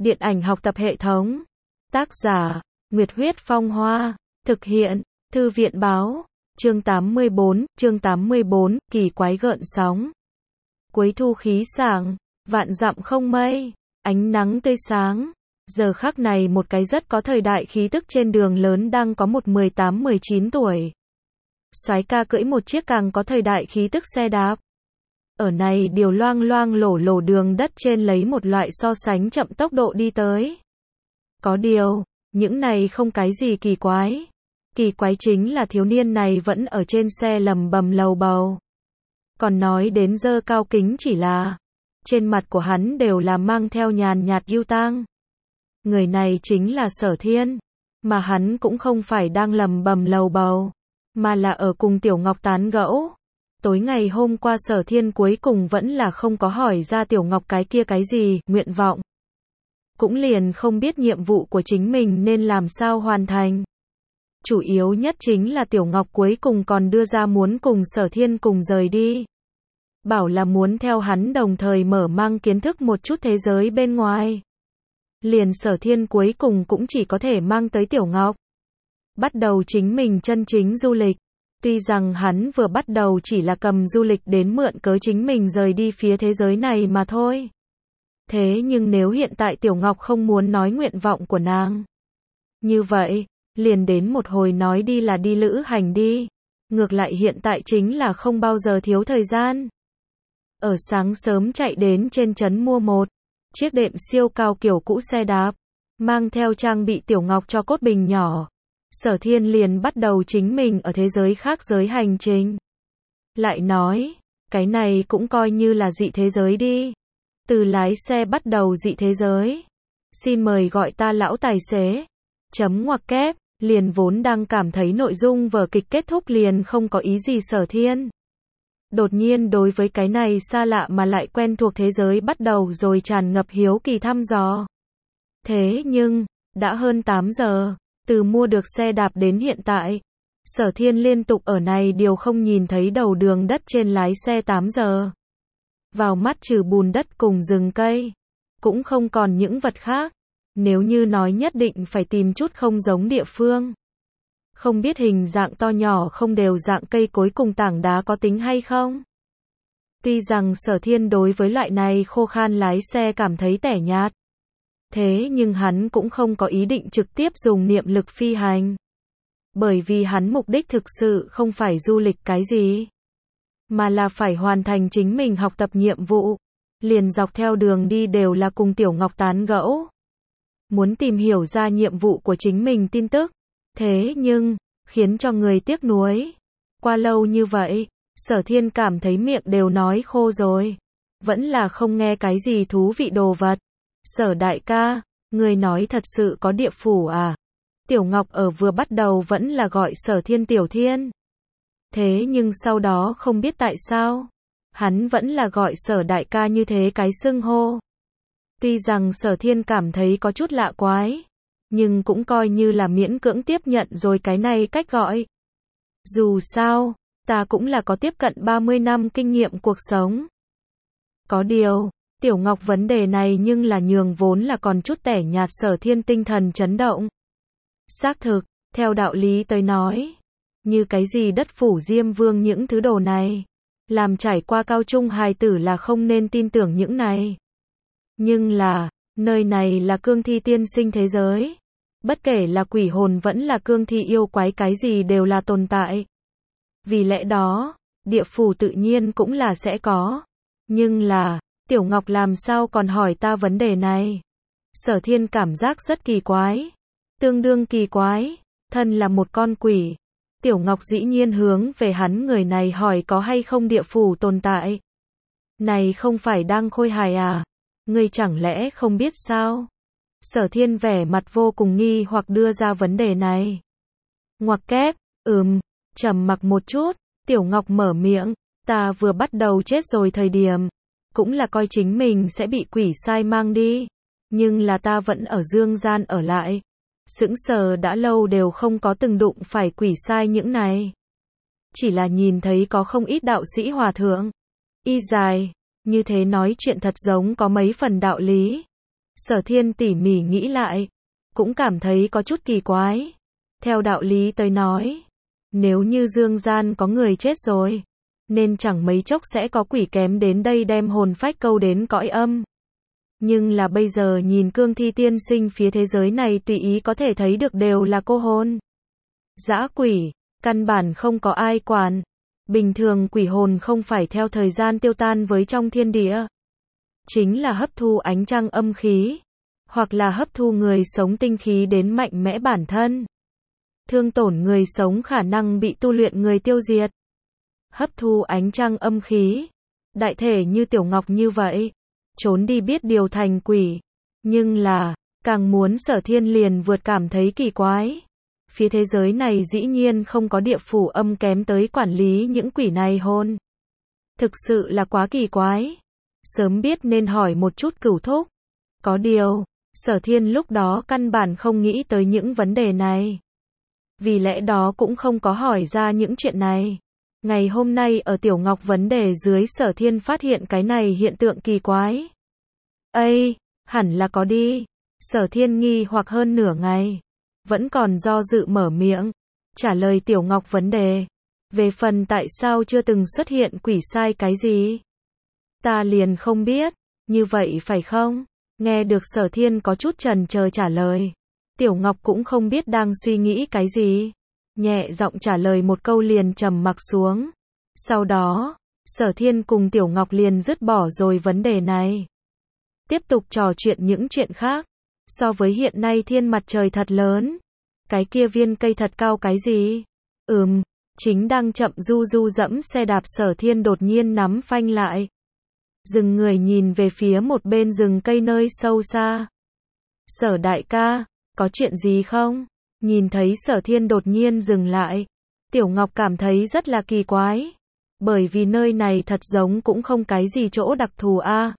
Điện ảnh học tập hệ thống. Tác giả, Nguyệt Huyết Phong Hoa. Thực hiện, Thư viện Báo. Chương 84, kỳ quái gợn sóng. Cuối thu khí sảng, vạn dặm không mây, ánh nắng tươi sáng. Giờ khắc này một cái rất có thời đại khí tức trên đường lớn đang có một 18-19 tuổi. Soái ca cưỡi một chiếc càng có thời đại khí tức xe đạp. Ở này điều loang loang lổ lổ đường đất trên lấy một loại so sánh chậm tốc độ đi tới. Có điều, những này không cái gì kỳ quái. Kỳ quái chính là thiếu niên này vẫn ở trên xe lầm bầm lầu bầu. Còn nói đến dơ cao kính chỉ là, trên mặt của hắn đều là mang theo nhàn nhạt ưu tang. Người này chính là Sở Thiên, mà hắn cũng không phải đang lầm bầm lầu bầu, mà là ở cùng Tiểu Ngọc tán gẫu. Tối ngày hôm qua Sở Thiên cuối cùng vẫn là không có hỏi ra Tiểu Ngọc cái kia cái gì, nguyện vọng. Cũng liền không biết nhiệm vụ của chính mình nên làm sao hoàn thành. Chủ yếu nhất chính là Tiểu Ngọc cuối cùng còn đưa ra muốn cùng Sở Thiên cùng rời đi. Bảo là muốn theo hắn đồng thời mở mang kiến thức một chút thế giới bên ngoài. Liền Sở Thiên cuối cùng cũng chỉ có thể mang tới Tiểu Ngọc. Bắt đầu chính mình chân chính du lịch. Tuy rằng hắn vừa bắt đầu chỉ là cầm du lịch đến mượn cớ chính mình rời đi phía thế giới này mà thôi. Thế nhưng nếu hiện tại Tiểu Ngọc không muốn nói nguyện vọng của nàng, như vậy, liền đến một hồi nói đi là đi lữ hành đi. Ngược lại hiện tại chính là không bao giờ thiếu thời gian. Ở sáng sớm chạy đến trên trấn mua một chiếc đệm siêu cao kiểu cũ xe đạp, mang theo trang bị Tiểu Ngọc cho cốt bình nhỏ. Sở Thiên liền bắt đầu chính mình ở thế giới khác giới hành trình. Lại nói, cái này cũng coi như là dị thế giới đi. Từ lái xe bắt đầu dị thế giới. Xin mời gọi ta lão tài xế. Chấm ngoặc kép, liền vốn đang cảm thấy nội dung vở kịch kết thúc liền không có ý gì Sở Thiên. Đột nhiên đối với cái này xa lạ mà lại quen thuộc thế giới bắt đầu rồi tràn ngập hiếu kỳ thăm dò. Thế nhưng, đã hơn 8 giờ, từ mua được xe đạp đến hiện tại, Sở Thiên liên tục ở này điều không nhìn thấy đầu đường đất trên lái xe 8 giờ. Vào mắt trừ bùn đất cùng rừng cây, cũng không còn những vật khác. Nếu như nói nhất định phải tìm chút không giống địa phương. Không biết hình dạng to nhỏ không đều dạng cây cối cùng tảng đá có tính hay không? Tuy rằng Sở Thiên đối với loại này khô khan lái xe cảm thấy tẻ nhạt. Thế nhưng hắn cũng không có ý định trực tiếp dùng niệm lực phi hành. Bởi vì hắn mục đích thực sự không phải du lịch cái gì, mà là phải hoàn thành chính mình học tập nhiệm vụ. Liền dọc theo đường đi đều là cùng Tiểu Ngọc tán gẫu. Muốn tìm hiểu ra nhiệm vụ của chính mình tin tức. Thế nhưng, khiến cho người tiếc nuối. Qua lâu như vậy, Sở Thiên cảm thấy miệng đều nói khô rồi. Vẫn là không nghe cái gì thú vị đồ vật. Sở đại ca, người nói thật sự có địa phủ à? Tiểu Ngọc ở vừa bắt đầu vẫn là gọi Sở Thiên Tiểu Thiên. Thế nhưng sau đó không biết tại sao, hắn vẫn là gọi Sở đại ca như thế cái xưng hô. Tuy rằng Sở Thiên cảm thấy có chút lạ quái, nhưng cũng coi như là miễn cưỡng tiếp nhận rồi cái này cách gọi. Dù sao, ta cũng là có tiếp cận 30 năm kinh nghiệm cuộc sống. Có điều, Tiểu Ngọc vấn đề này nhưng là nhường vốn là còn chút tẻ nhạt Sở Thiên tinh thần chấn động. Xác thực, theo đạo lý tới nói, như cái gì đất phủ Diêm Vương những thứ đồ này, làm trải qua cao trung hài tử là không nên tin tưởng những này. Nhưng là, nơi này là cương thi tiên sinh thế giới. Bất kể là quỷ hồn vẫn là cương thi yêu quái cái gì đều là tồn tại. Vì lẽ đó, địa phủ tự nhiên cũng là sẽ có. Nhưng là, Tiểu Ngọc làm sao còn hỏi ta vấn đề này? Sở Thiên cảm giác rất kỳ quái. Tương đương kỳ quái, thân là một con quỷ. Tiểu Ngọc dĩ nhiên hướng về hắn người này hỏi có hay không địa phủ tồn tại. Này không phải đang khôi hài à? Ngươi chẳng lẽ không biết sao? Sở Thiên vẻ mặt vô cùng nghi hoặc đưa ra vấn đề này. Ngoặc kép, trầm mặc một chút, Tiểu Ngọc mở miệng, ta vừa bắt đầu chết rồi thời điểm, cũng là coi chính mình sẽ bị quỷ sai mang đi, nhưng là ta vẫn ở dương gian ở lại. Sững sờ đã lâu đều không có từng đụng phải quỷ sai những này. Chỉ là nhìn thấy có không ít đạo sĩ hòa thượng, y dài, như thế nói chuyện thật giống có mấy phần đạo lý. Sở Thiên tỉ mỉ nghĩ lại, cũng cảm thấy có chút kỳ quái. Theo đạo lý tới nói, nếu như dương gian có người chết rồi, nên chẳng mấy chốc sẽ có quỷ kém đến đây đem hồn phách câu đến cõi âm. Nhưng là bây giờ nhìn cương thi tiên sinh phía thế giới này tùy ý có thể thấy được đều là cô hồn. Dã quỷ, căn bản không có ai quản. Bình thường quỷ hồn không phải theo thời gian tiêu tan với trong thiên địa. Chính là hấp thu ánh trăng âm khí, hoặc là hấp thu người sống tinh khí đến mạnh mẽ bản thân. Thương tổn người sống khả năng bị tu luyện người tiêu diệt. Hấp thu ánh trăng âm khí. Đại thể như Tiểu Ngọc như vậy. Trốn đi biết điều thành quỷ. Nhưng là, càng muốn Sở Thiên liền vượt cảm thấy kỳ quái. Phía thế giới này dĩ nhiên không có địa phủ âm kém tới quản lý những quỷ này hồn. Thực sự là quá kỳ quái. Sớm biết nên hỏi một chút Cửu thúc. Có điều, Sở Thiên lúc đó căn bản không nghĩ tới những vấn đề này. Vì lẽ đó cũng không có hỏi ra những chuyện này. Ngày hôm nay ở Tiểu Ngọc vấn đề dưới Sở Thiên phát hiện cái này hiện tượng kỳ quái. Ây, hẳn là có đi. Sở Thiên nghi hoặc hơn nửa ngày. Vẫn còn do dự mở miệng. Trả lời Tiểu Ngọc vấn đề. Về phần tại sao chưa từng xuất hiện quỷ sai cái gì? Ta liền không biết. Như vậy phải không? Nghe được Sở Thiên có chút chần chờ trả lời. Tiểu Ngọc cũng không biết đang suy nghĩ cái gì. Nhẹ giọng trả lời một câu liền trầm mặc xuống. Sau đó, Sở Thiên cùng Tiểu Ngọc liền dứt bỏ rồi vấn đề này. Tiếp tục trò chuyện những chuyện khác. So với hiện nay thiên mặt trời thật lớn. Cái kia viên cây thật cao cái gì? Chính đang chậm du du dẫm xe đạp Sở Thiên đột nhiên nắm phanh lại. Dừng người nhìn về phía một bên rừng cây nơi sâu xa. Sở đại ca, có chuyện gì không? Nhìn thấy Sở Thiên đột nhiên dừng lại. Tiểu Ngọc cảm thấy rất là kỳ quái. Bởi vì nơi này thật giống cũng không cái gì chỗ đặc thù a.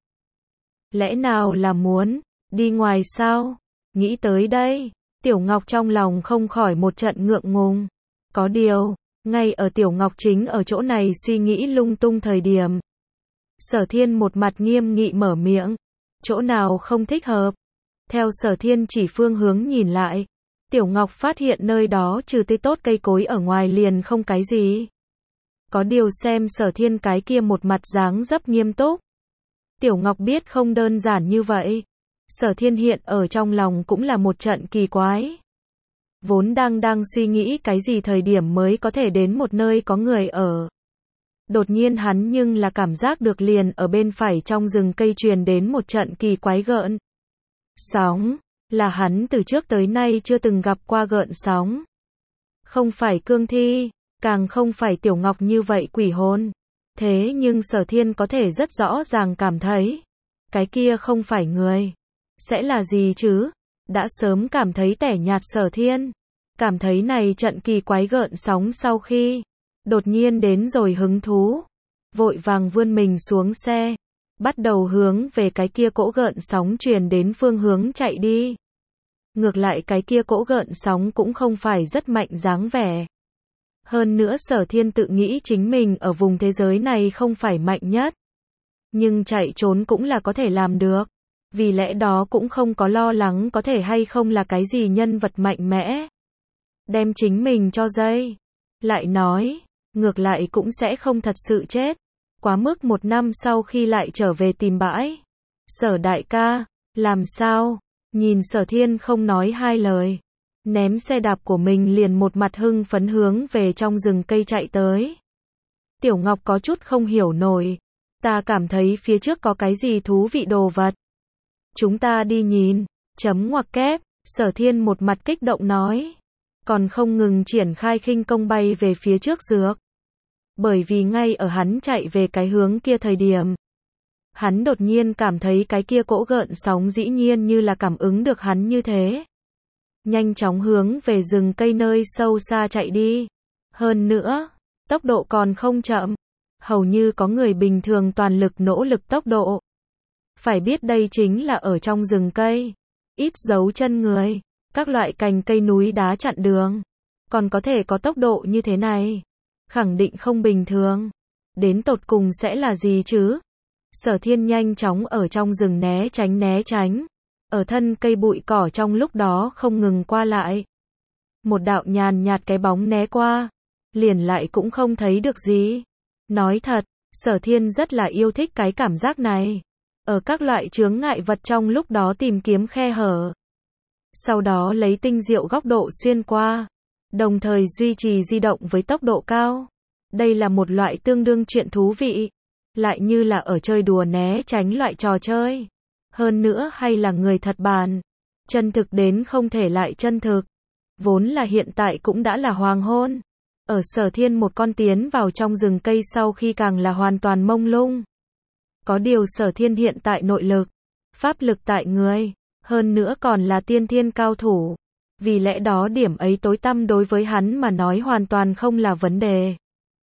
Lẽ nào là muốn đi ngoài sao? Nghĩ tới đây, Tiểu Ngọc trong lòng không khỏi một trận ngượng ngùng. Có điều, ngay ở Tiểu Ngọc chính ở chỗ này suy nghĩ lung tung thời điểm. Sở Thiên một mặt nghiêm nghị mở miệng. Chỗ nào không thích hợp? Theo Sở Thiên chỉ phương hướng nhìn lại. Tiểu Ngọc phát hiện nơi đó trừ tươi tốt cây cối ở ngoài liền không cái gì. Có điều xem Sở Thiên cái kia một mặt dáng dấp nghiêm túc. Tiểu Ngọc biết không đơn giản như vậy. Sở Thiên hiện ở trong lòng cũng là một trận kỳ quái. Vốn đang suy nghĩ cái gì thời điểm mới có thể đến một nơi có người ở. Đột nhiên hắn nhưng là cảm giác được liền ở bên phải trong rừng cây truyền đến một trận kỳ quái gợn sóng. Là hắn từ trước tới nay chưa từng gặp qua gợn sóng. Không phải cương thi, càng không phải Tiểu Ngọc như vậy quỷ hồn. Thế nhưng Sở Thiên có thể rất rõ ràng cảm thấy. Cái kia không phải người. Sẽ là gì chứ? Đã sớm cảm thấy tẻ nhạt Sở Thiên. Cảm thấy này trận kỳ quái gợn sóng sau khi đột nhiên đến rồi hứng thú. Vội vàng vươn mình xuống xe. Bắt đầu hướng về cái kia cỗ gợn sóng truyền đến phương hướng chạy đi. Ngược lại cái kia cỗ gợn sóng cũng không phải rất mạnh dáng vẻ. Hơn nữa Sở Thiên tự nghĩ chính mình ở vùng thế giới này không phải mạnh nhất. Nhưng chạy trốn cũng là có thể làm được. Vì lẽ đó cũng không có lo lắng có thể hay không là cái gì nhân vật mạnh mẽ. Đem chính mình cho dây. Lại nói, ngược lại cũng sẽ không thật sự chết. Quá mức 1 năm sau khi lại trở về tìm bãi. Sở đại ca, làm sao? Nhìn Sở Thiên không nói hai lời. Ném xe đạp của mình liền một mặt hưng phấn hướng về trong rừng cây chạy tới. Tiểu Ngọc có chút không hiểu nổi. Ta cảm thấy phía trước có cái gì thú vị đồ vật. Chúng ta đi nhìn. Chấm ngoặc kép. Sở Thiên một mặt kích động nói. Còn không ngừng triển khai khinh công bay về phía trước dược. Bởi vì ngay ở hắn chạy về cái hướng kia thời điểm. Hắn đột nhiên cảm thấy cái kia cỗ gợn sóng dĩ nhiên như là cảm ứng được hắn như thế. Nhanh chóng hướng về rừng cây nơi sâu xa chạy đi. Hơn nữa, tốc độ còn không chậm. Hầu như có người bình thường toàn lực nỗ lực tốc độ. Phải biết đây chính là ở trong rừng cây. Ít dấu chân người. Các loại cành cây núi đá chặn đường. Còn có thể có tốc độ như thế này. Khẳng định không bình thường. Đến tột cùng sẽ là gì chứ? Sở Thiên nhanh chóng ở trong rừng né tránh. ở thân cây bụi cỏ trong lúc đó không ngừng qua lại. Một đạo nhàn nhạt cái bóng né qua, liền lại cũng không thấy được gì. Nói thật, Sở Thiên rất là yêu thích cái cảm giác này. Ở các loại chướng ngại vật trong lúc đó tìm kiếm khe hở. Sau đó lấy tinh diệu góc độ xuyên qua, đồng thời duy trì di động với tốc độ cao. Đây là một loại tương đương chuyện thú vị, lại như là ở chơi đùa né tránh loại trò chơi. Hơn nữa hay là người thật bàn, chân thực đến không thể lại chân thực. Vốn là hiện tại cũng đã là hoàng hôn. Ở Sở Thiên một con tiến vào trong rừng cây sau khi càng là hoàn toàn mông lung. Có điều Sở Thiên hiện tại nội lực, pháp lực tại người, hơn nữa còn là tiên thiên cao thủ. Vì lẽ đó điểm ấy tối tăm đối với hắn mà nói hoàn toàn không là vấn đề.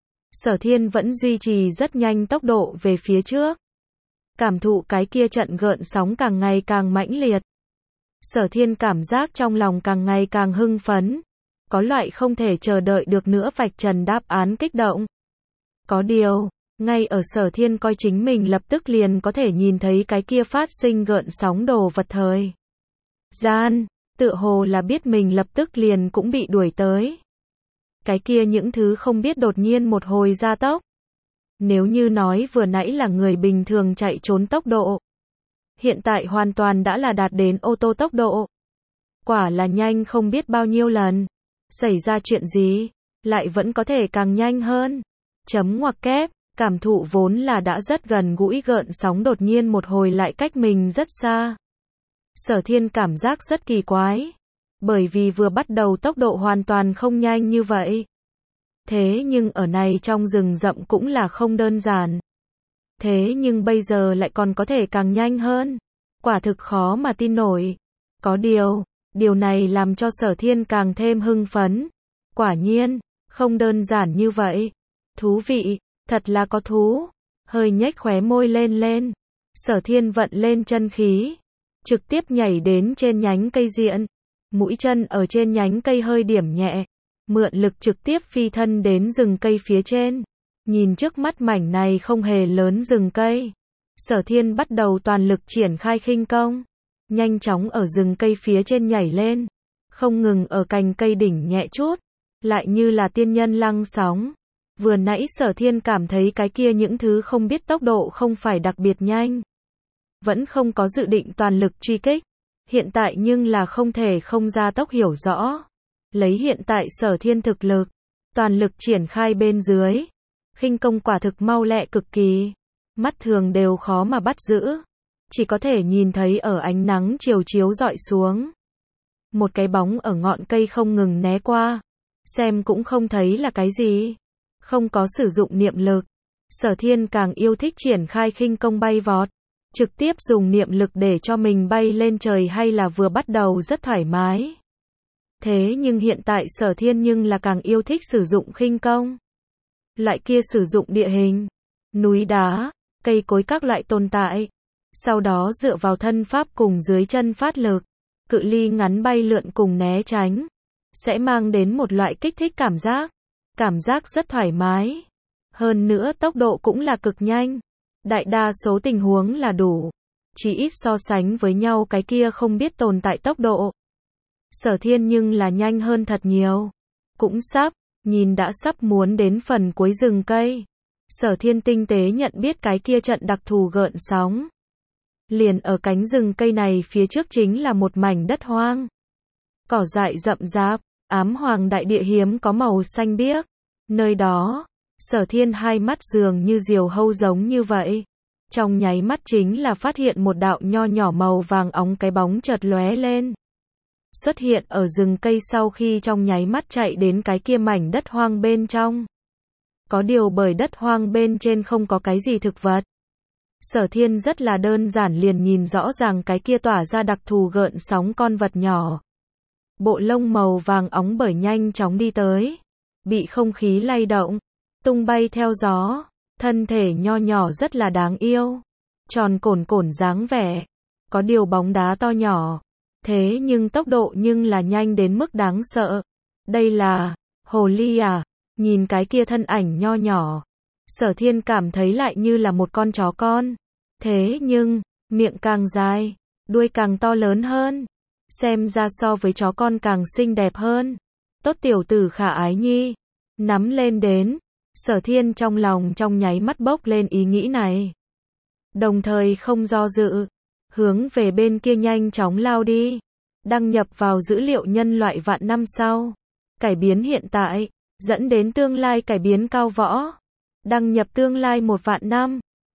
Sở Thiên vẫn duy trì rất nhanh tốc độ về phía trước. Cảm thụ cái kia trận gợn sóng càng ngày càng mãnh liệt. Sở Thiên cảm giác trong lòng càng ngày càng hưng phấn. Có loại không thể chờ đợi được nữa vạch trần đáp án kích động. Có điều, ngay ở Sở Thiên coi chính mình lập tức liền có thể nhìn thấy cái kia phát sinh gợn sóng đồ vật thời gian, tựa hồ là biết mình lập tức liền cũng bị đuổi tới. Cái kia những thứ không biết đột nhiên một hồi gia tốc. Nếu như nói vừa nãy là người bình thường chạy trốn tốc độ, hiện tại hoàn toàn đã là đạt đến ô tô tốc độ. Quả là nhanh không biết bao nhiêu lần. Xảy ra chuyện gì, lại vẫn có thể càng nhanh hơn. Chấm ngoặc kép, cảm thụ vốn là đã rất gần gũi gợn sóng đột nhiên một hồi lại cách mình rất xa. Sở Thiên cảm giác rất kỳ quái. Bởi vì vừa bắt đầu tốc độ hoàn toàn không nhanh như vậy. Thế nhưng ở này trong rừng rậm cũng là không đơn giản. Thế nhưng bây giờ lại còn có thể càng nhanh hơn. Quả thực khó mà tin nổi. Có điều này làm cho Sở Thiên càng thêm hưng phấn. Quả nhiên, không đơn giản như vậy. Thú vị, thật là có thú. Hơi nhếch khóe môi lên. Sở Thiên vận lên chân khí. Trực tiếp nhảy đến trên nhánh cây diện. Mũi chân ở trên nhánh cây hơi điểm nhẹ. Mượn lực trực tiếp phi thân đến rừng cây phía trên. Nhìn trước mắt mảnh này không hề lớn rừng cây. Sở Thiên bắt đầu toàn lực triển khai khinh công. Nhanh chóng ở rừng cây phía trên nhảy lên. Không ngừng ở cành cây đỉnh nhẹ chút. Lại như là tiên nhân lăng sóng. Vừa nãy Sở Thiên cảm thấy cái kia những thứ không biết tốc độ không phải đặc biệt nhanh. Vẫn không có dự định toàn lực truy kích. Hiện tại nhưng là không thể không ra tốc hiểu rõ. Lấy hiện tại Sở Thiên thực lực, toàn lực triển khai bên dưới. Khinh công quả thực mau lẹ cực kỳ. Mắt thường đều khó mà bắt giữ. Chỉ có thể nhìn thấy ở ánh nắng chiều chiếu rọi xuống. Một cái bóng ở ngọn cây không ngừng né qua. Xem cũng không thấy là cái gì. Không có sử dụng niệm lực. Sở Thiên càng yêu thích triển khai khinh công bay vọt. Trực tiếp dùng niệm lực để cho mình bay lên trời hay là vừa bắt đầu rất thoải mái. Thế nhưng hiện tại Sở Thiên nhưng là càng yêu thích sử dụng khinh công. Loại kia sử dụng địa hình, núi đá, cây cối các loại tồn tại. Sau đó dựa vào thân pháp cùng dưới chân phát lực, cự ly ngắn bay lượn cùng né tránh. Sẽ mang đến một loại kích thích cảm giác. Cảm giác rất thoải mái. Hơn nữa tốc độ cũng là cực nhanh. Đại đa số tình huống là đủ. Chỉ ít so sánh với nhau cái kia không biết tồn tại tốc độ. Sở Thiên nhưng là nhanh hơn thật nhiều. Cũng sắp, nhìn đã sắp muốn đến phần cuối rừng cây. Sở Thiên tinh tế nhận biết cái kia trận đặc thù gợn sóng. Liền ở cánh rừng cây này phía trước chính là một mảnh đất hoang. Cỏ dại rậm rạp, ám hoàng đại địa hiếm có màu xanh biếc. Nơi đó, Sở Thiên hai mắt dường như diều hâu giống như vậy. Trong nháy mắt chính là phát hiện một đạo nho nhỏ màu vàng óng cái bóng chợt lóe lên. Xuất hiện ở rừng cây sau khi trong nháy mắt chạy đến cái kia mảnh đất hoang bên trong. Có điều bởi đất hoang bên trên không có cái gì thực vật. Sở Thiên rất là đơn giản liền nhìn rõ ràng cái kia tỏa ra đặc thù gợn sóng con vật nhỏ. Bộ lông màu vàng óng bởi nhanh chóng đi tới. Bị không khí lay động, tung bay theo gió. Thân thể nho nhỏ rất là đáng yêu. Tròn cổn dáng vẻ. Có điều bóng đá to nhỏ. Thế nhưng tốc độ nhưng là nhanh đến mức đáng sợ. Đây là hồ ly à? Nhìn cái kia thân ảnh nho nhỏ. Sở Thiên cảm thấy lại như là một con chó con. Thế nhưng, miệng càng dài. đuôi càng to lớn hơn, xem ra so với chó con càng xinh đẹp hơn. Tốt tiểu tử khả ái nhi, nắm lên đến. Sở Thiên trong lòng trong nháy mắt bốc lên ý nghĩ này. Đồng thời không do dự, hướng về bên kia nhanh chóng lao đi. Đăng nhập vào dữ liệu nhân loại vạn năm sau. Cải biến hiện tại, dẫn đến tương lai cải biến cao võ. Đăng nhập tương lai 1 vạn năm.